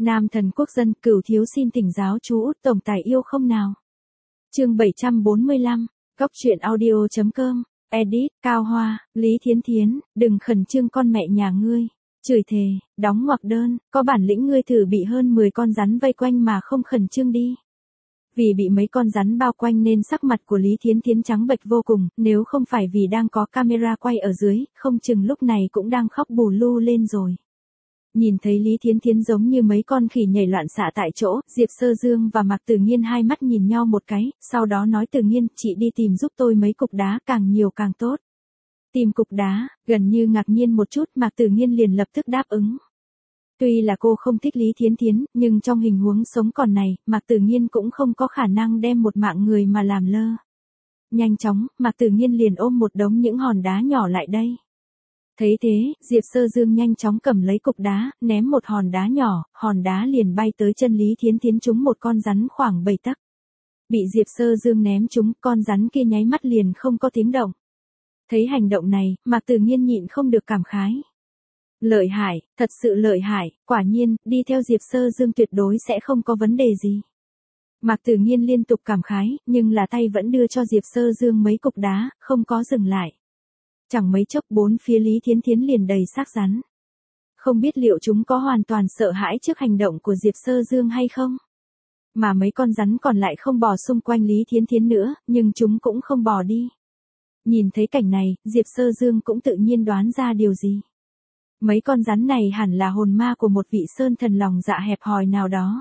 Nam thần quốc dân, Cửu thiếu xin thỉnh giáo chú Út tổng tài yêu không nào. Chương 745, Cóc truyện audio.com, edit, Cao Hoa, Lý Thiến Thiến, đừng khẩn trương con mẹ nhà ngươi. Chửi thề, đóng ngoặc đơn, có bản lĩnh ngươi thử bị hơn 10 con rắn vây quanh mà không khẩn trương đi. Vì bị mấy con rắn bao quanh nên sắc mặt của Lý Thiến Thiến trắng bệch vô cùng, nếu không phải vì đang có camera quay ở dưới, không chừng lúc này cũng đang khóc bù lu lên rồi. Nhìn thấy Lý Thiến Thiến giống như mấy con khỉ nhảy loạn xạ tại chỗ, Diệp Sơ Dương và Mạc Tử Nghiên hai mắt nhìn nhau một cái, sau đó nói Tử Nghiên, chị đi tìm giúp tôi mấy cục đá, càng nhiều càng tốt. Tìm cục đá, gần như ngạc nhiên một chút, Mạc Tử Nghiên liền lập tức đáp ứng. Tuy là cô không thích Lý Thiến Thiến, nhưng trong hình huống sống còn này, Mạc Tử Nghiên cũng không có khả năng đem một mạng người mà làm lơ. Nhanh chóng, Mạc Tử Nghiên liền ôm một đống những hòn đá nhỏ lại đây. Thấy thế, Diệp Sơ Dương nhanh chóng cầm lấy cục đá, ném một hòn đá nhỏ, hòn đá liền bay tới chân Lý Thiến Thiến trúng một con rắn khoảng 7 tấc. Bị Diệp Sơ Dương ném trúng, con rắn kia nháy mắt liền không có tiếng động. Thấy hành động này, Mạc Tử Nghiên nhịn không được cảm khái. Lợi hại, thật sự lợi hại, quả nhiên, đi theo Diệp Sơ Dương tuyệt đối sẽ không có vấn đề gì. Mạc Tử Nghiên liên tục cảm khái, nhưng là tay vẫn đưa cho Diệp Sơ Dương mấy cục đá, không có dừng lại. Chẳng mấy chốc bốn phía Lý Thiến Thiến liền đầy xác rắn. Không biết liệu chúng có hoàn toàn sợ hãi trước hành động của Diệp Sơ Dương hay không? Mà mấy con rắn còn lại không bò xung quanh Lý Thiến Thiến nữa, nhưng chúng cũng không bò đi. Nhìn thấy cảnh này, Diệp Sơ Dương cũng tự nhiên đoán ra điều gì. Mấy con rắn này hẳn là hồn ma của một vị sơn thần lòng dạ hẹp hòi nào đó.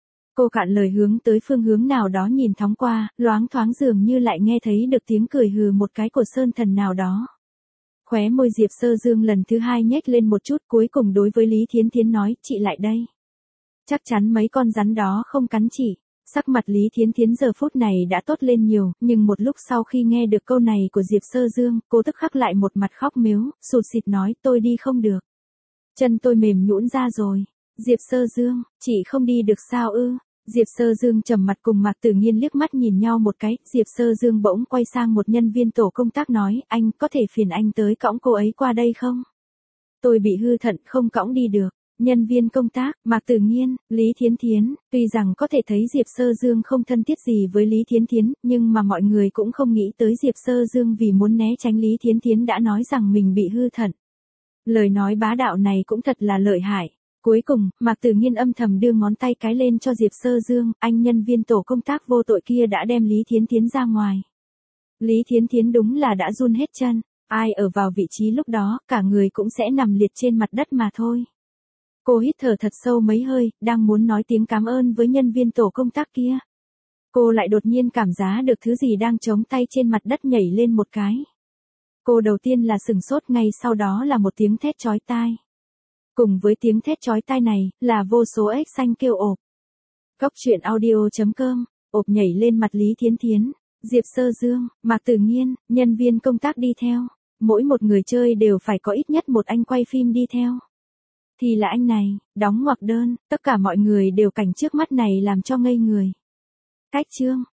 Cô cạn lời hướng tới phương hướng nào đó nhìn thoáng qua, loáng thoáng dường như lại nghe thấy được tiếng cười hừ một cái của sơn thần nào đó. Khóe môi Diệp Sơ Dương lần thứ hai nhếch lên một chút, cuối cùng đối với Lý Thiến Thiến nói, chị lại đây. Chắc chắn mấy con rắn đó không cắn chị. Sắc mặt Lý Thiến Thiến giờ phút này đã tốt lên nhiều, nhưng một lúc sau khi nghe được câu này của Diệp Sơ Dương, cô tức khắc lại một mặt khóc mếu, sụt sịt nói, tôi đi không được. Chân tôi mềm nhũn ra rồi. Diệp Sơ Dương, chị không đi được sao ư? Diệp Sơ Dương trầm mặt cùng Mạc Tử Nghiên liếc mắt nhìn nhau một cái, Diệp Sơ Dương bỗng quay sang một nhân viên tổ công tác nói, anh, có thể phiền anh tới cõng cô ấy qua đây không? Tôi bị hư thận, không cõng đi được. Nhân viên công tác, Mạc Tử Nghiên, Lý Thiến Thiến, tuy rằng có thể thấy Diệp Sơ Dương không thân thiết gì với Lý Thiến Thiến, nhưng mà mọi người cũng không nghĩ tới Diệp Sơ Dương vì muốn né tránh Lý Thiến Thiến đã nói rằng mình bị hư thận. Lời nói bá đạo này cũng thật là lợi hại. Cuối cùng, Mạc Tử Nghiên âm thầm đưa ngón tay cái lên cho Diệp Sơ Dương, anh nhân viên tổ công tác vô tội kia đã đem Lý Thiến Thiến ra ngoài. Lý Thiến Thiến đúng là đã run hết chân, ai ở vào vị trí lúc đó, cả người cũng sẽ nằm liệt trên mặt đất mà thôi. Cô hít thở thật sâu mấy hơi, đang muốn nói tiếng cảm ơn với nhân viên tổ công tác kia. Cô lại đột nhiên cảm giác được thứ gì đang chống tay trên mặt đất nhảy lên một cái. Cô đầu tiên là sửng sốt, ngay sau đó là một tiếng thét chói tai. Cùng với tiếng thét chói tai này, là vô số ếch xanh kêu ộp. Cóc truyện audio.com, ộp nhảy lên mặt Lý Thiến Thiến, Diệp Sơ Dương, Mạc Tử Nghiên, nhân viên công tác đi theo. Mỗi một người chơi đều phải có ít nhất một anh quay phim đi theo. Thì là anh này, đóng ngoặc đơn, tất cả mọi người đều cảnh trước mắt này làm cho ngây người. Cách chương.